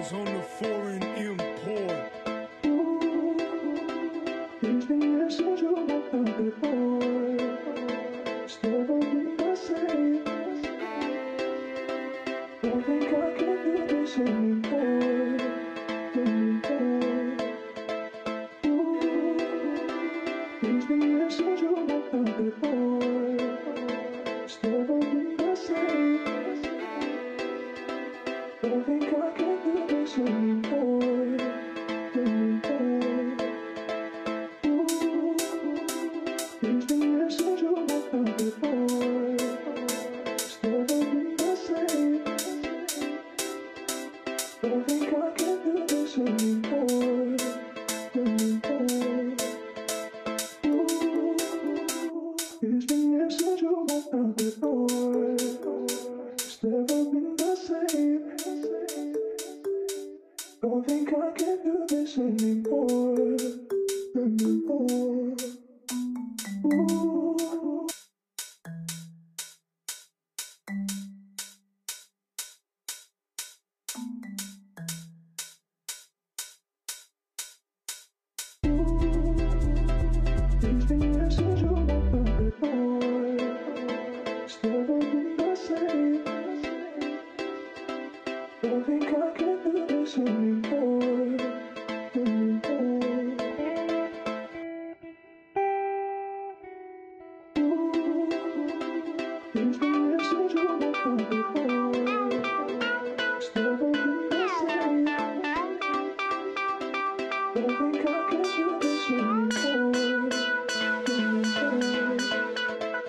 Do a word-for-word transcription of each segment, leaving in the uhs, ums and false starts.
Diamonds on the foreign import. These things are so much before. Still don't be the same. Don't think I can do this anymore. Anymore. These things are so much before. Still don't be the same. Don't think I can do this anymore. Anymore. These things are so much before. Still don't be the same. Don't think I can do this anymore. Anymore. These things are so much before. It's never been the same. Don't think I can do this anymore. Anymore. Ooh. These things are so much before. It's never been the same. Don't think I can do this anymore. Anymore. Ooh. These things are so much before. It's never been the same. Don't think I can do this anymore. Anymore.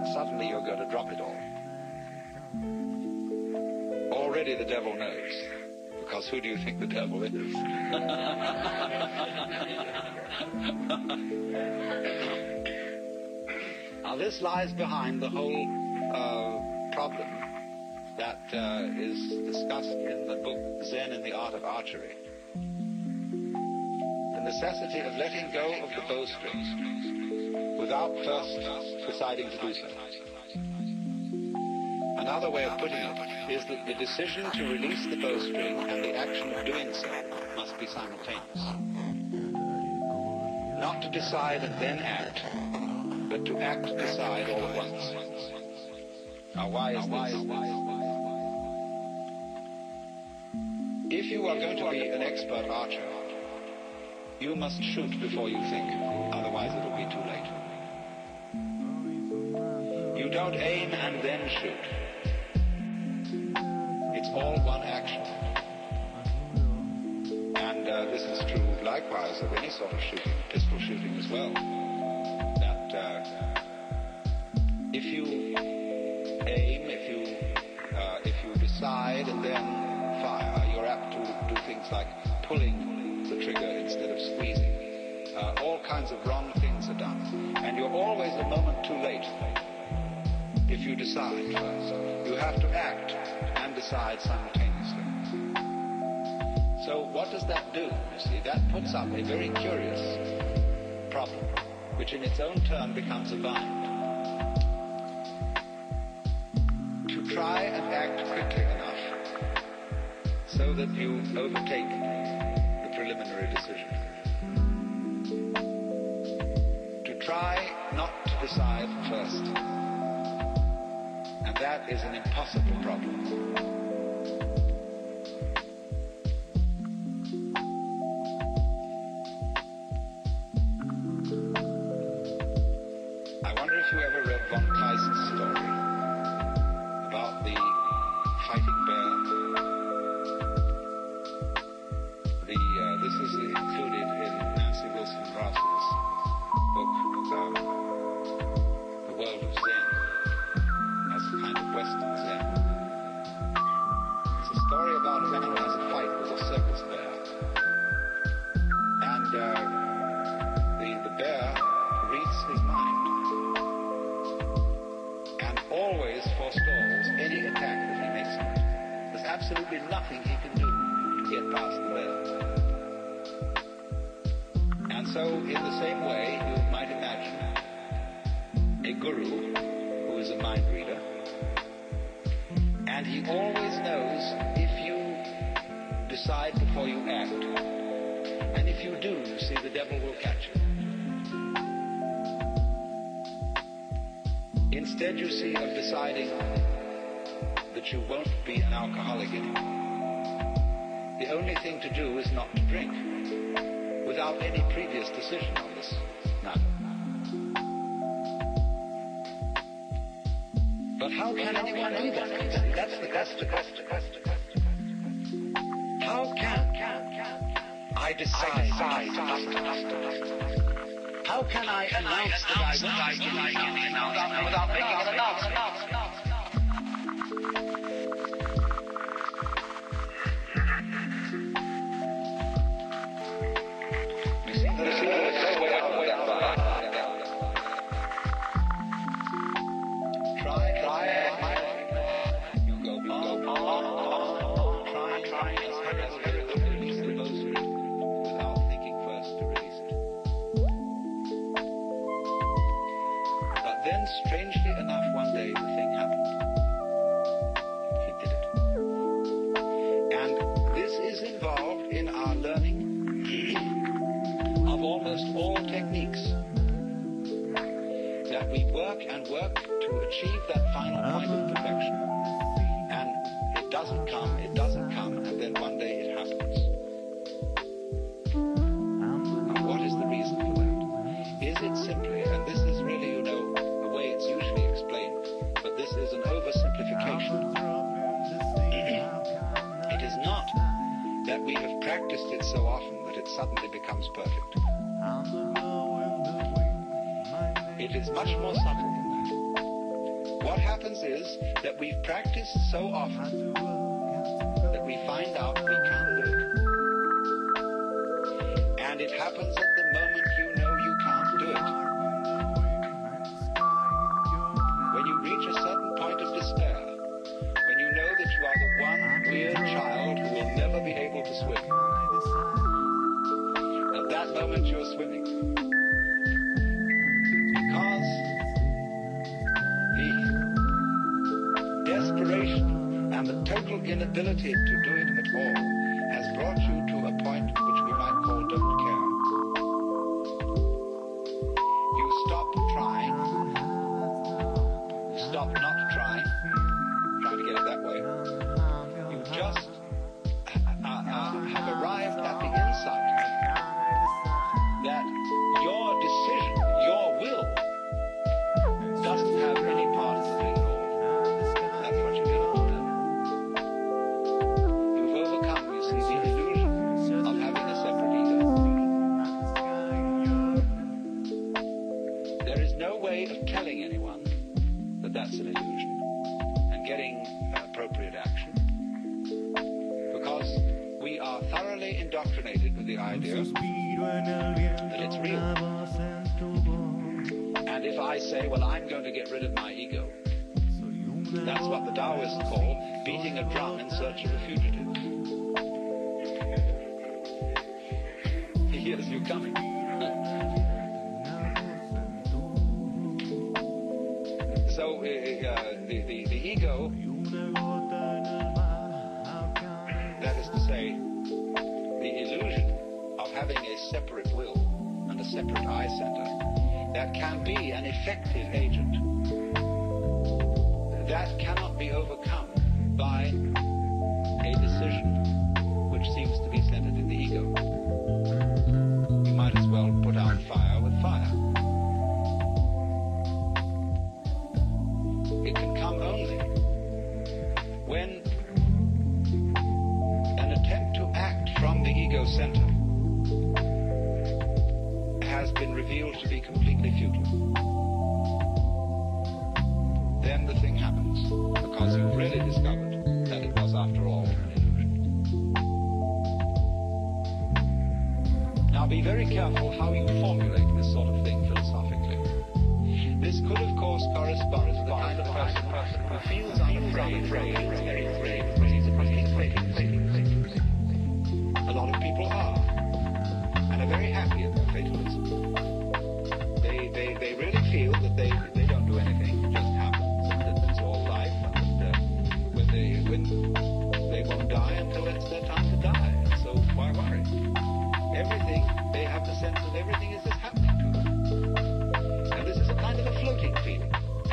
suddenly you're going to drop it all. Already the devil knows, because who do you think the devil is? Now this lies behind the whole uh, problem that uh, is discussed in the book Zen and the Art of Archery. The necessity of letting go of the bowstring without first deciding to do so. Another way of putting it is that the decision to release the bowstring and the action of doing so must be simultaneous. Not to decide and then act, but to act and decide all at once. Now why is this? If you are going to be an expert archer, you must shoot before you think, otherwise it will be too late. You don't aim and then shoot. It's all one action. And uh, this is true likewise of any sort of shooting, pistol shooting as well. That uh, if you aim, if you uh, if you decide and then fire, you're apt to do things like pulling the trigger instead of squeezing. Uh, all kinds of wrong things are done. And you're always a moment too late if you decide first. You have to act and decide simultaneously. So what does that do? You see, that puts up a very curious problem, which in its own turn becomes a bind. To try and act quickly enough so that you overtake the preliminary decision. To try not to decide first. And that is an impossible problem. I wonder if you ever read von Kleist's story about the fighting bear. The uh, this is included in Nancy Wilson Brass's book, um, The World of Zen, as a kind of Western Zen. It's a story about a man who has a fight with a circus bear, and uh, the the bear reads his mind and always forestalls any attack that he makes on it. There's absolutely nothing he can do to get past the bear. And so, in the same way, you might imagine a guru who is a mind reader, and he always knows if you decide before you act, and if you do, you see, the devil will catch you. Instead, you see, of deciding that you won't be an alcoholic anymore, the only thing to do is not to drink, without any previous decision on this matter. But how can anyone do that? That's the that's the question. How can I decide? How can I announce that I will without making an announcement? Strangely enough, one day the thing happened. He did it. And this is involved in our learning of almost all techniques. That we work and work to achieve that final point of perfection. And it doesn't come, it doesn't come, and then one day it happens. Now, what is the reason for that? Is it simply, and this is really, you know, it's usually explained, but this is an oversimplification. It is not that we have practiced it so often that it suddenly becomes perfect. It is much more subtle than that. what happens is that we've practiced so often that we find out we can't do it. And it happens at the moment you know you can't do it. When you reach a certain point of despair, when you know that you are the one weird child who will never be able to swim, at that moment you're swimming. Because the desperation and the total inability to do it at all has brought you to a point which we might call don't care. You stop trying, you stop not trying, trying to get it that way. You just uh, uh, have arrived at the insight that your decision, your will, doesn't have any part in the thing at all. That's what you need to know. You've overcome, you see, the illusion of having a separate ego. There is no way of telling anyone that that's an illusion and getting appropriate action, because we are thoroughly indoctrinated with the idea that it's real. And if I say, well, I'm going to get rid of my ego, that's what the Taoists call beating a drum in search of a fugitive. He hears you coming. So uh, the, the, the ego, that is to say, the illusion of having a separate will and a separate eye center, that can be an effective agent, that cannot be overcome by a decision which seems to be centered in the ego. You might as well put out fire with fire. It can come only when an attempt to act from the ego center has been revealed to be completely futile. Then the thing happens, because you've really discovered that it was, after all, an illusion. Now be very careful how you formulate this sort of thing philosophically. This could, of course, correspond to the kind of person who feels unafraid, afraid, very afraid, because he's a complete fatalist. A lot of people are, and are very happy in their fatalism. They, they, they really feel that they, they don't do anything, it just happens, and that it's all life, and that uh, when, they, when they won't die until it's their time to die, and so why worry? Everything, they have the sense that everything is just happening to them. And this is a kind of a floating feeling.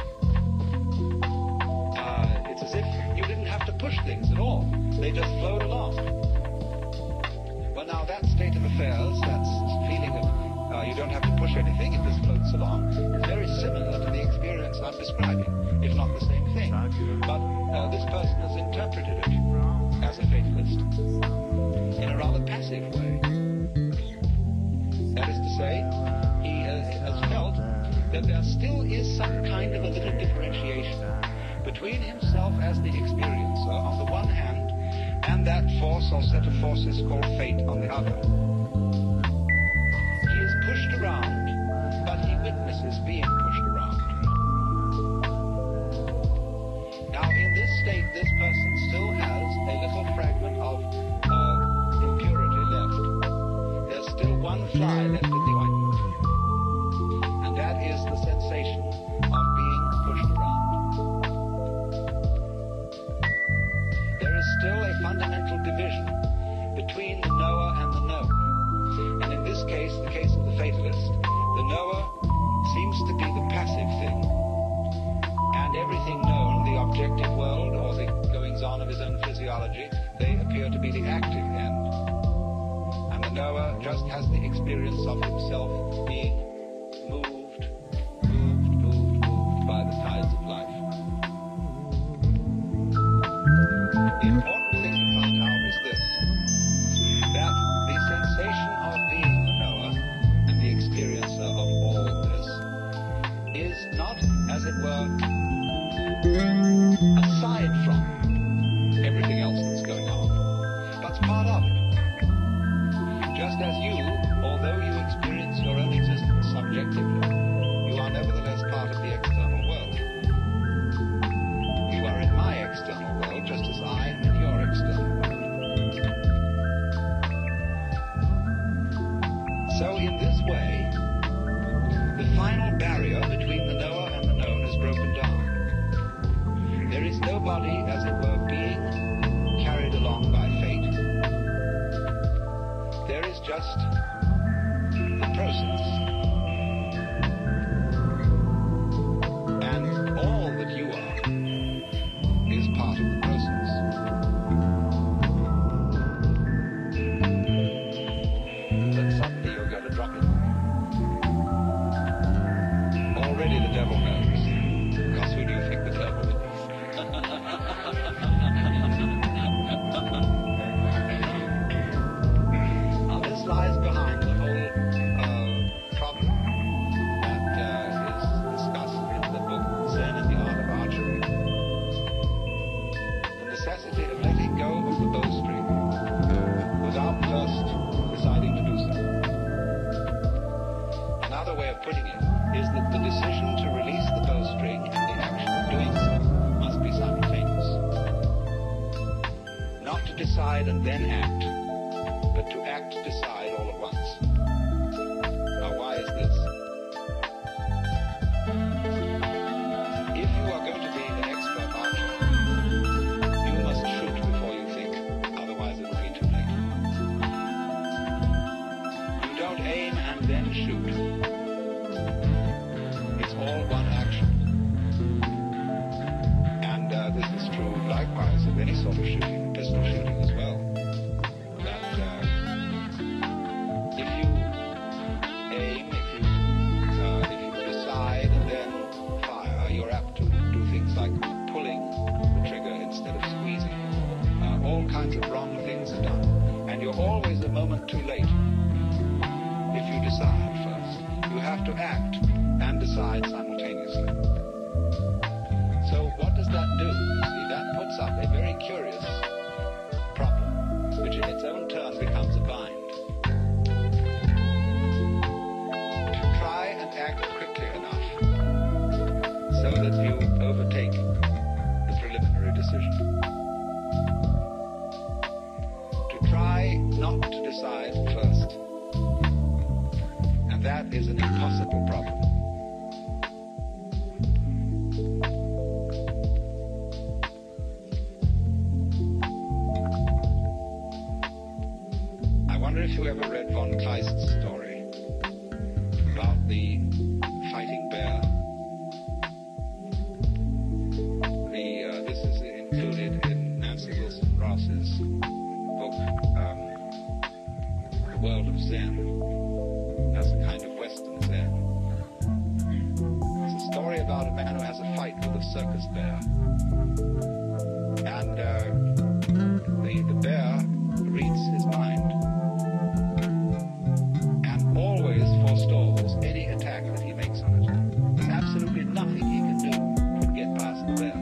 Uh, it's as if you didn't have to push things at all. They just flowed along. Well, now that state of affairs, that feeling of uh, you don't have to push anything, it just floats along, is very similar to the experience I'm describing, if not the same thing. But uh, this person has interpreted it as a fatalist in a rather passive way. That is to say, he has, has felt that there still is some kind of a little differentiation between himself as the experiencer on the one hand and that force or set of forces called fate on the other. He is pushed around, but he witnesses being pushed around. Now in this state, this person still has a little fragment of uh, impurity left. There's still one fly left in the ointment, and that is the sensation of being pushed around. There is still a fundamental division between the knower and the known. And in this case, the case of the fatalist, the knower seems to be the passive thing, and everything known, the objective world or the goings-on of his own physiology, they appear to be the active end. And the knower just has the experience of himself being moved, moved, moved, moved by the tides of life. The important thing to find out is this, that the sensation of being the knower and the experiencer of all this is not, as it were, aside from everything else that's going on. That's part of it. Just as you, although you experience your own existence subjectively, you are nevertheless part of the external world. You are in my external world just as I am in your external world. So in this way, the final barrier between the knower and the known is broken down. There is nobody, as it were, being carried along by fate. There is just the process. And all that you are is part of the process. But suddenly you're going to drop it. Already the devil knows. Because who do you think the devil is? Now this lies behind the whole uh, problem that uh, is discussed in the book Zen and the Art of Archery. The necessity of letting go of the bowstring without first deciding to do so. Another way of putting it is that the decision to release the bowstring and the action of doing so must be simultaneous. Not to decide and then act, but to act, decide all at once. Now why is this? If you are going to be an expert archer, you must shoot before you think, otherwise it will be too late. You don't aim and then shoot. It's all one action. And uh, this is true likewise of any sort of shooting, pistol shooting as well. That uh, if you aim, if you uh, if you decide and then fire, you're apt to do things like pulling the trigger instead of squeezing. Uh, all kinds of wrong things are done, and you're always a moment too late. If you decide first, you have to act and decide simultaneously. So what does that do? You see, that puts up a very curious problem, which in its own turn becomes a bind. To try and act quickly enough so that you overtake the preliminary decision. To try not to decide first. And that is an impossible problem. I wonder if you ever read von Kleist's story about the fighting bear. The uh, this is included in Nancy Wilson Ross's book, um, The World of Zen, as a kind of Western Zen. It's a story about a man who has a fight with a circus bear, and uh, the the bear reads his mind. Always forestalls any attack that he makes on it. There's absolutely nothing he can do to get past the bear.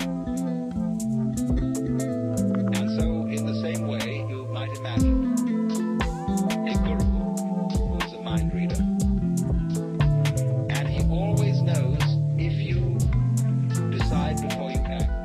And so, in the same way, you might imagine a guru who is a mind reader. And he always knows if you decide before you act.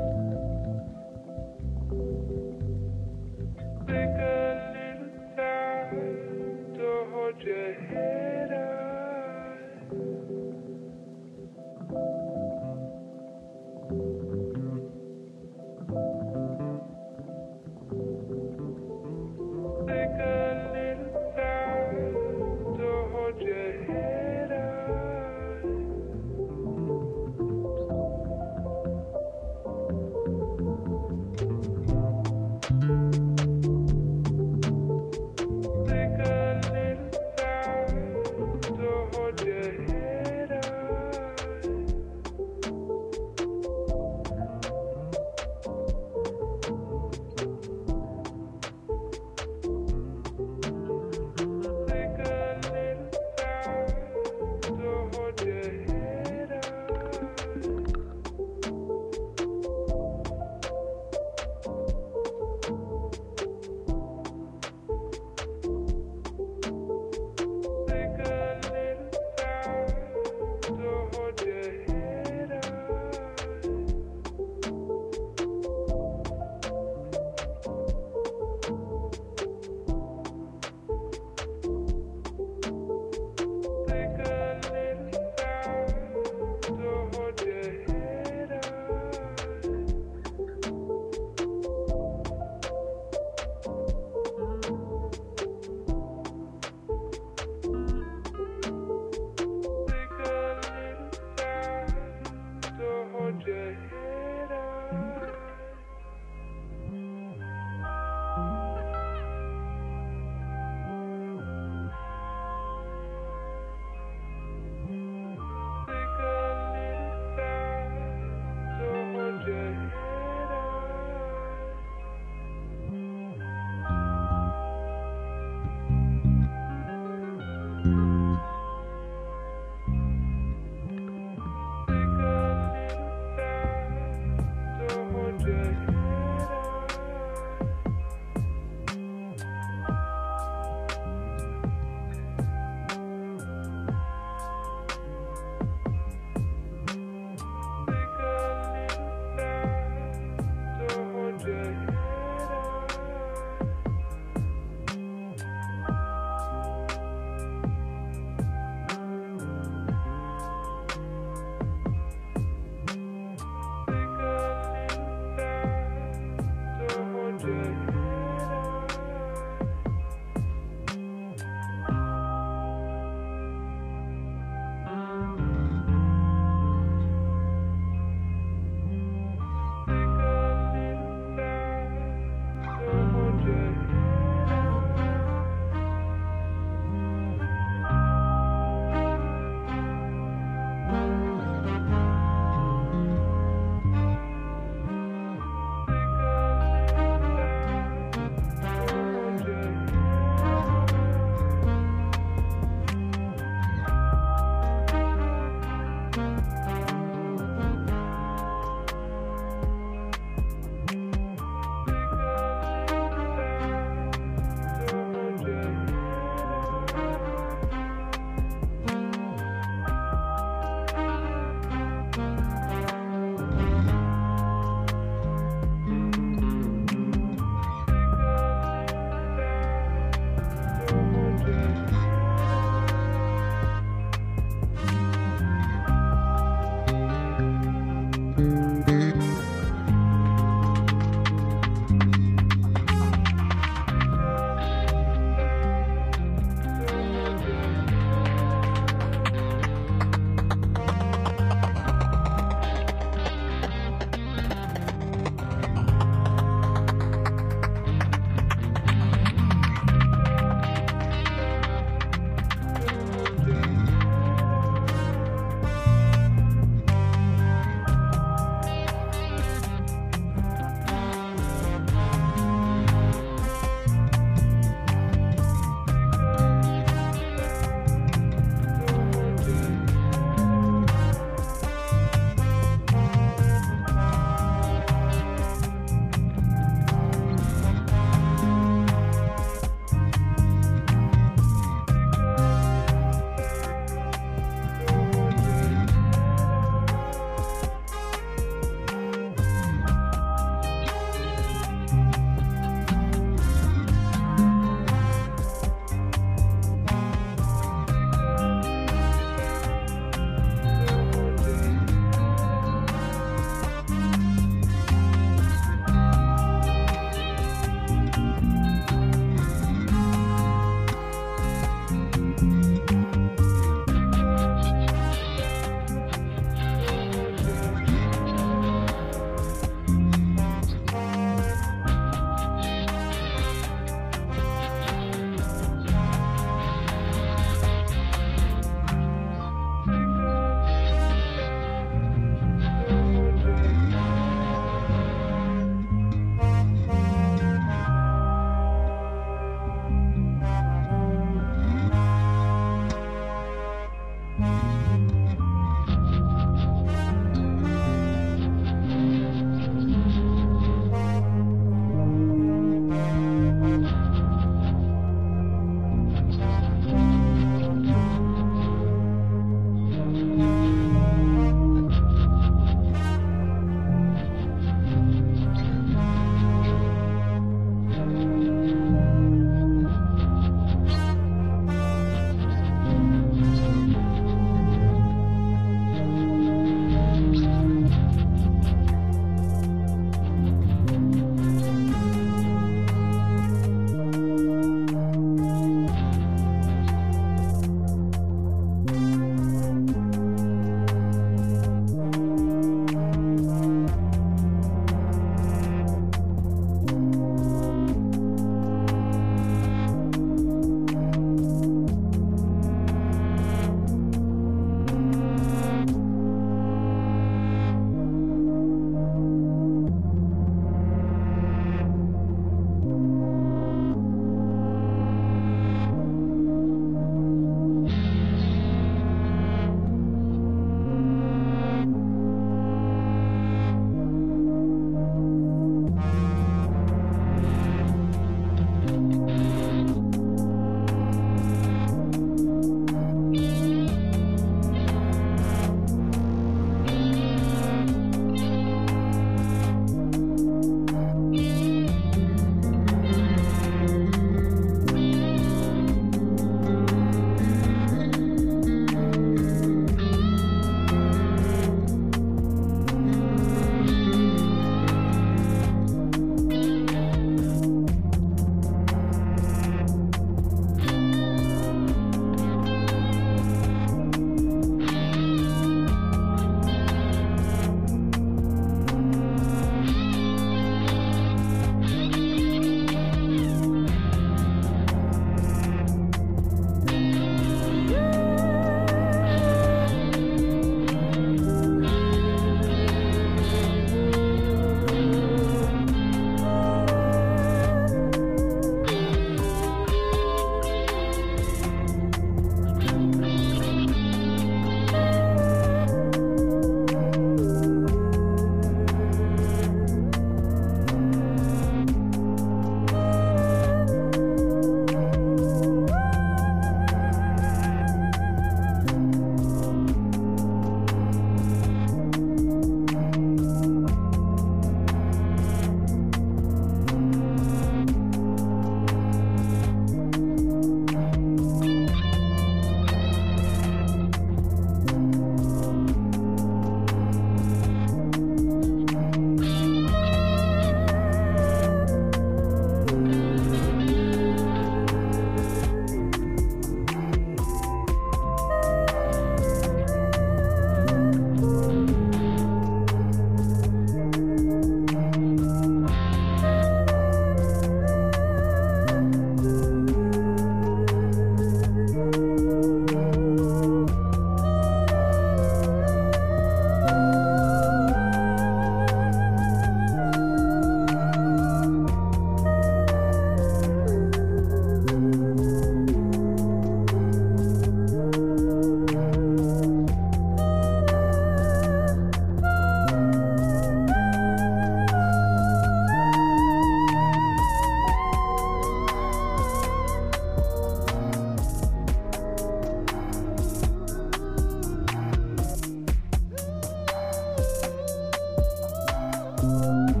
Thank